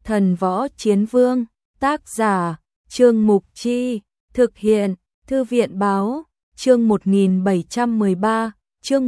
Thần Võ Chiến Vương, tác giả, Trương Mục Chi, thực hiện, Thư viện Báo, chương 1713, chương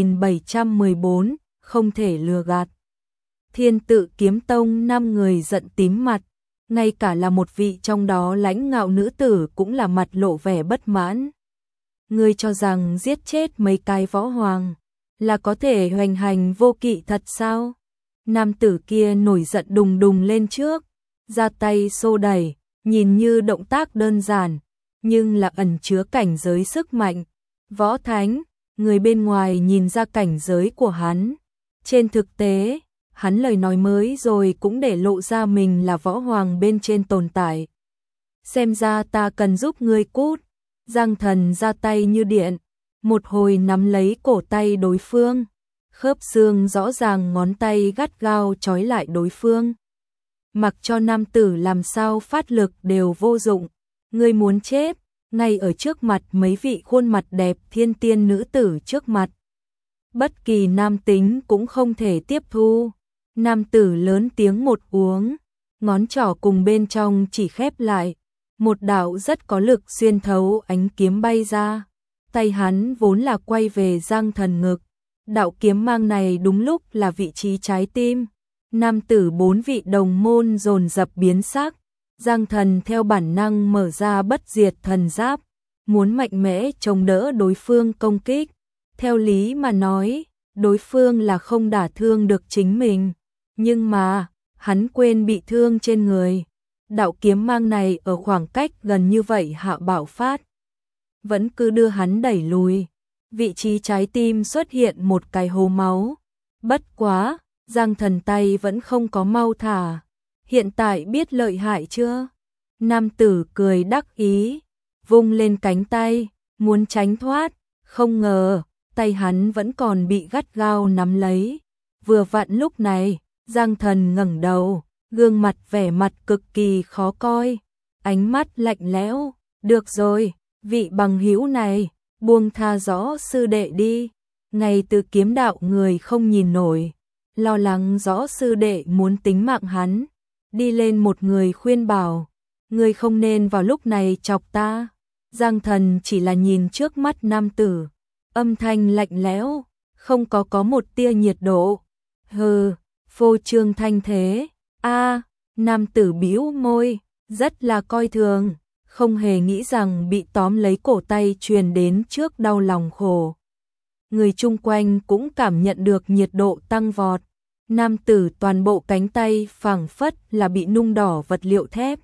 1714, không thể lừa gạt. Thiên Tự Kiếm Tông 5 người giận tím mặt, ngay cả là một vị trong đó lãnh ngạo nữ tử cũng là mặt lộ vẻ bất mãn. Ngươi cho rằng giết chết mấy cái võ hoàng là có thể hoành hành vô kỵ thật sao? Nam tử kia nổi giận đùng đùng lên trước, ra tay xô đẩy, nhìn như động tác đơn giản, nhưng là ẩn chứa cảnh giới sức mạnh. Võ thánh, người bên ngoài nhìn ra cảnh giới của hắn. Trên thực tế, hắn lời nói mới rồi cũng để lộ ra mình là võ hoàng bên trên tồn tại. Xem ra ta cần giúp ngươi cút. Giang Thần ra tay như điện, một hồi nắm lấy cổ tay đối phương, khớp xương rõ ràng, ngón tay gắt gao trói lại đối phương. Mặc cho nam tử làm sao phát lực đều vô dụng, ngươi muốn chết, ngay ở trước mặt mấy vị khuôn mặt đẹp thiên tiên nữ tử trước mặt. Bất kỳ nam tính cũng không thể tiếp thu. Nam tử lớn tiếng một uống, ngón trỏ cùng bên trong chỉ khép lại, một đạo rất có lực xuyên thấu ánh kiếm bay ra. Tay hắn vốn là quay về Giang Thần ngực, đạo kiếm mang này đúng lúc là vị trí trái tim. Nam tử 4 vị đồng môn dồn dập biến sắc. Giang Thần theo bản năng mở ra bất diệt thần giáp, muốn mạnh mẽ chống đỡ đối phương công kích. Theo lý mà nói, đối phương là không đả thương được chính mình, nhưng mà hắn quên bị thương trên người. Đạo kiếm mang này ở khoảng cách gần như vậy hạ bạo phát, vẫn cứ đưa hắn đẩy lùi. Vị trí trái tim xuất hiện một cái hố máu. Bất quá, Giang Thần tay vẫn không có mau thả. Hiện tại biết lợi hại chưa? Nam tử cười đắc ý, vung lên cánh tay, muốn tránh thoát, không ngờ, tay hắn vẫn còn bị gắt gao nắm lấy. Vừa vặn lúc này, Giang Thần ngẩng đầu, gương mặt vẻ mặt cực kỳ khó coi, ánh mắt lạnh lẽo. Được rồi, vị bằng hữu này, buông tha Rõ sư đệ đi. Ngày từ kiếm đạo người không nhìn nổi, lo lắng Rõ sư đệ muốn tính mạng hắn. Đi lên một người khuyên bảo, ngươi không nên vào lúc này chọc ta. Giang Thần chỉ là nhìn trước mắt nam tử, âm thanh lạnh lẽo, không có một tia nhiệt độ. Hừ, phô trương thanh thế. Nam tử bĩu môi, rất là coi thường, không hề nghĩ rằng bị tóm lấy cổ tay truyền đến trước đau lòng khổ. Người chung quanh cũng cảm nhận được nhiệt độ tăng vọt. Nam tử toàn bộ cánh tay phảng phất là bị nung đỏ vật liệu thép.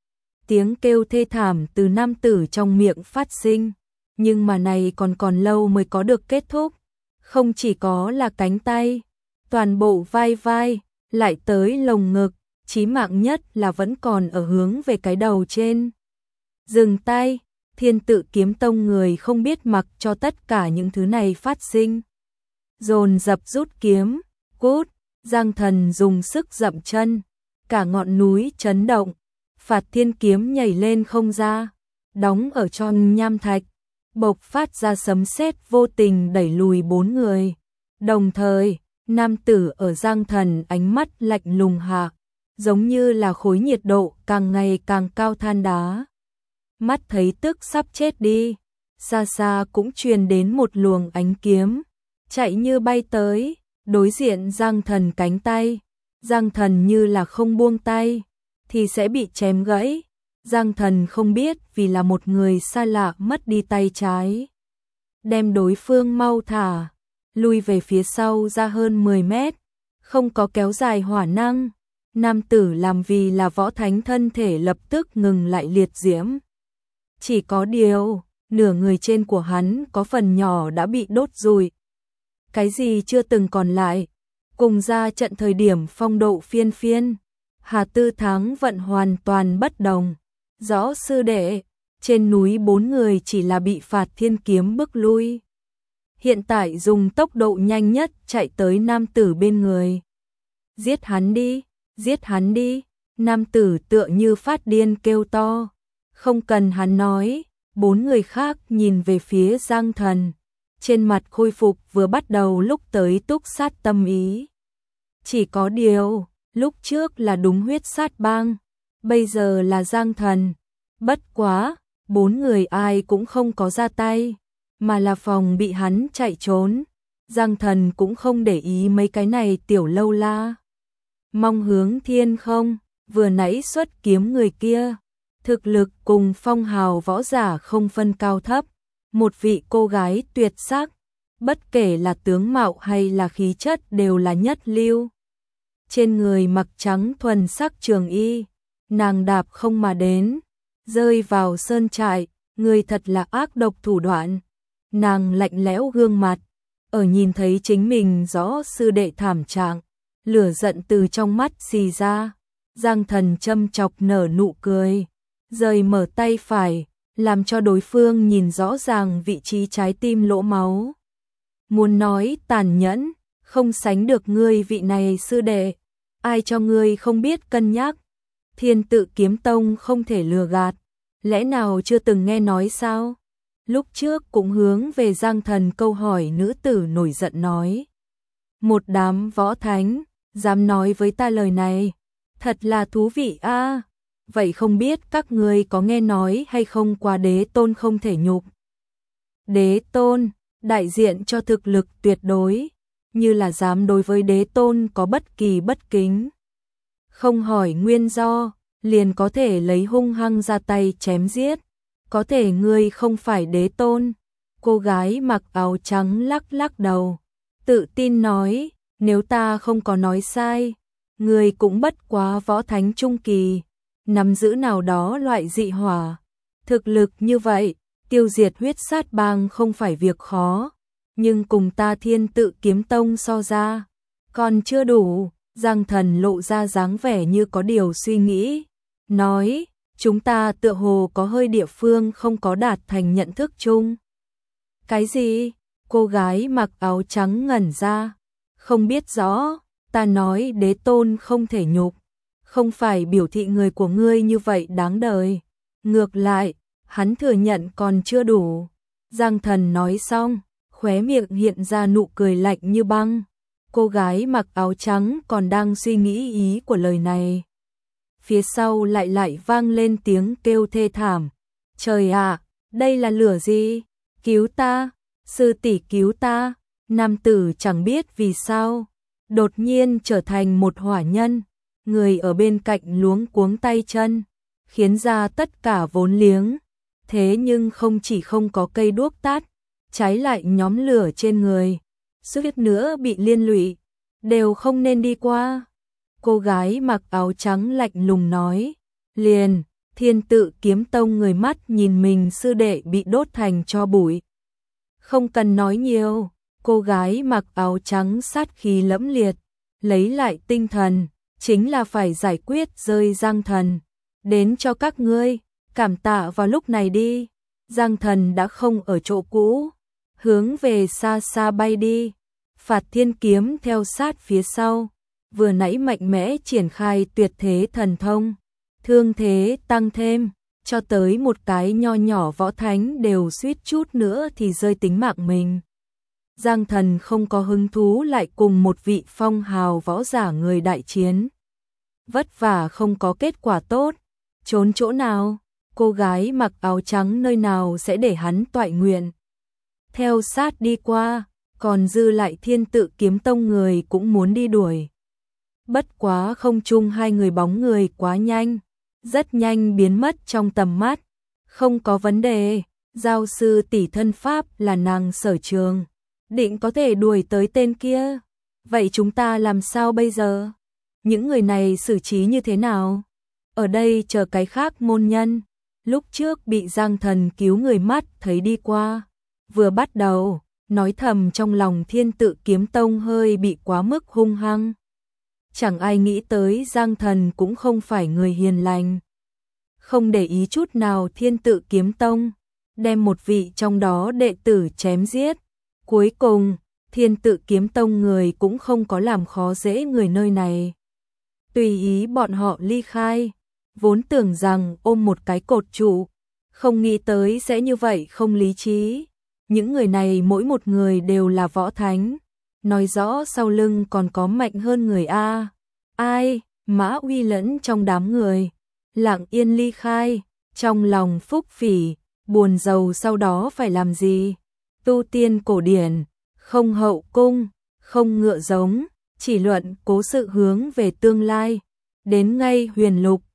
Tiếng kêu thê thảm từ nam tử trong miệng phát sinh, nhưng mà này còn lâu mới có được kết thúc. Không chỉ có là cánh tay, toàn bộ vai, lại tới lồng ngực, chí mạng nhất là vẫn còn ở hướng về cái đầu trên. Dừng tay, Thiên Tự Kiếm Tông người không biết mặc cho tất cả những thứ này phát sinh. Dồn dập rút kiếm, cút. Giang Thần dùng sức dậm chân, cả ngọn núi chấn động. Phạt Thiên kiếm nhảy lên không ra, đóng ở tròn nham thạch, bộc phát ra sấm sét vô tình đẩy lùi 4 người. Đồng thời, nam tử ở Giang Thần ánh mắt lạnh lùng hạ, giống như là khối nhiệt độ càng ngày càng cao than đá. Mắt thấy tức sắp chết đi, xa xa cũng truyền đến một luồng ánh kiếm, chạy như bay tới, đối diện Giang Thần cánh tay. Giang Thần như là không buông tay, thì sẽ bị chém gãy. Giang Thần không biết vì là một người xa lạ mất đi tay trái. Đem đối phương mau thả, lui về phía sau ra hơn 10 mét, không có kéo dài hỏa năng. Nam tử làm vì là võ thánh thân thể lập tức ngừng lại liệt diễm. Chỉ có điều, nửa người trên của hắn có phần nhỏ đã bị đốt rụi. Cái gì chưa từng còn lại, cùng ra trận thời điểm phong độ phiên phiên. Hà Tư Thắng vận hoàn toàn bất đồng. Rõ sư đệ, trên núi 4 người chỉ là bị Phạt Thiên kiếm bức lui. Hiện tại dùng tốc độ nhanh nhất chạy tới nam tử bên người. Giết hắn đi, giết hắn đi. Nam tử tựa như phát điên kêu to. Không cần hắn nói, 4 người khác nhìn về phía Giang Thần. Trên mặt khôi phục vừa bắt đầu lúc tới túc sát tâm ý. Chỉ có điều, Lúc trước là đúng huyết sát bang, bây giờ là Giang Thần. Bất quá, 4 người ai cũng không có ra tay, mà là phòng bị hắn chạy trốn. Giang Thần cũng không để ý mấy cái này tiểu lâu la. Mong hướng thiên không, vừa nãy xuất kiếm người kia, thực lực cùng phong hào võ giả không phân cao thấp, một vị cô gái tuyệt sắc, bất kể là tướng mạo hay là khí chất đều là nhất lưu. Trên người mặc trắng thuần sắc trường y, nàng đạp không mà đến, rơi vào sơn trại, người thật là ác độc thủ đoạn. Nàng lạnh lẽo gương mặt, ở nhìn thấy chính mình rõ sư đệ thảm trạng, lửa giận từ trong mắt xì ra. Giang Thần châm chọc nở nụ cười, rời mở tay phải, làm cho đối phương nhìn rõ ràng vị trí trái tim lỗ máu. Muốn nói tàn nhẫn, không sánh được ngươi vị này sư đệ, ai cho ngươi không biết cân nhắc. Thiên Tự Kiếm Tông không thể lừa gạt, lẽ nào chưa từng nghe nói sao? Lúc trước cũng hướng về Giang Thần câu hỏi nữ tử nổi giận nói. Một đám võ thánh, dám nói với ta lời này, thật là thú vị a. Vậy không biết các ngươi có nghe nói hay không qua đế tôn không thể nhục. Đế tôn, đại diện cho thực lực tuyệt đối, như là dám đối với đế tôn có bất kỳ bất kính. Không hỏi nguyên do, liền có thể lấy hung hăng ra tay chém giết. Có thể ngươi không phải đế tôn. Cô gái mặc áo trắng lắc lắc đầu, tự tin nói, nếu ta không có nói sai, ngươi cũng bất quá võ thánh trung kỳ, nắm giữ nào đó loại dị hỏa. Thực lực như vậy, tiêu diệt huyết sát bang không phải việc khó, nhưng cùng ta Thiên Tự Kiếm Tông so ra, còn chưa đủ. Giang Thần lộ ra dáng vẻ như có điều suy nghĩ, nói, chúng ta tựa hồ có hơi địa phương không có đạt thành nhận thức chung. Cái gì? Cô gái mặc áo trắng ngẩn ra, không biết rõ. Ta nói đế tôn không thể nhục, không phải biểu thị người của ngươi như vậy đáng đời. Ngược lại, hắn thừa nhận còn chưa đủ. Giang Thần nói xong, khóe miệng hiện ra nụ cười lạnh như băng. Cô gái mặc áo trắng còn đang suy nghĩ ý của lời này. Phía sau lại vang lên tiếng kêu thê thảm. Trời ạ, đây là lửa gì? Cứu ta, sư tỷ cứu ta. Nam tử chẳng biết vì sao, đột nhiên trở thành một hỏa nhân. Người ở bên cạnh luống cuống tay chân, khiến ra tất cả vốn liếng. Thế nhưng không chỉ không có cây đuốc tắt, trái lại nhóm lửa trên người. Suýt nữa bị liên lụy, đều không nên đi qua. Cô gái mặc áo trắng lạnh lùng nói, liền, Thiên Tự Kiếm Tông người mắt nhìn mình sư đệ bị đốt thành tro bụi. Không cần nói nhiều, cô gái mặc áo trắng sát khí lẫm liệt, lấy lại tinh thần, chính là phải giải quyết rơi Giang Thần. Đến cho các ngươi, cảm tạ vào lúc này đi. Giang Thần đã không ở chỗ cũ, hướng về xa xa bay đi. Phạt Thiên Kiếm theo sát phía sau, vừa nãy mạnh mẽ triển khai tuyệt thế thần thông, thương thế tăng thêm, cho tới một cái nho nhỏ võ thánh đều suýt chút nữa thì rơi tính mạng mình. Giang Thần không có hứng thú lại cùng một vị phong hào võ giả người đại chiến. Vất vả không có kết quả tốt, trốn chỗ nào, cô gái mặc áo trắng nơi nào sẽ để hắn toại nguyện. Theo sát đi qua, còn dư lại Thiên Tự Kiếm Tông người cũng muốn đi đuổi. Bất quá không chung hai người bóng người quá nhanh, rất nhanh biến mất trong tầm mắt. Không có vấn đề, giao sư tỷ thân pháp là nàng sở trường, định có thể đuổi tới tên kia. Vậy chúng ta làm sao bây giờ? Những người này xử trí như thế nào? Ở đây chờ cái khác môn nhân. Lúc trước bị Giang Thần cứu người mắt thấy đi qua, vừa bắt đầu nói thầm trong lòng Thiên Tự Kiếm Tông hơi bị quá mức hung hăng. Chẳng ai nghĩ tới Giang Thần cũng không phải người hiền lành. Không để ý chút nào Thiên Tự Kiếm Tông, đem một vị trong đó đệ tử chém giết. Cuối cùng, Thiên Tự Kiếm Tông người cũng không có làm khó dễ người nơi này. Tùy ý bọn họ ly khai, vốn tưởng rằng ôm một cái cột trụ, không nghĩ tới sẽ như vậy không lý trí. Những người này mỗi một người đều là võ thánh, nói rõ sau lưng còn có mạnh hơn người A. Ai? Mã Uy lẫn trong đám người, lặng yên ly khai, trong lòng Phúc Phỉ, buồn rầu sau đó phải làm gì? Tu tiên cổ điển, không hậu cung, không ngựa giống, chỉ luận cố sự hướng về tương lai. Đến ngay Huyền Lục,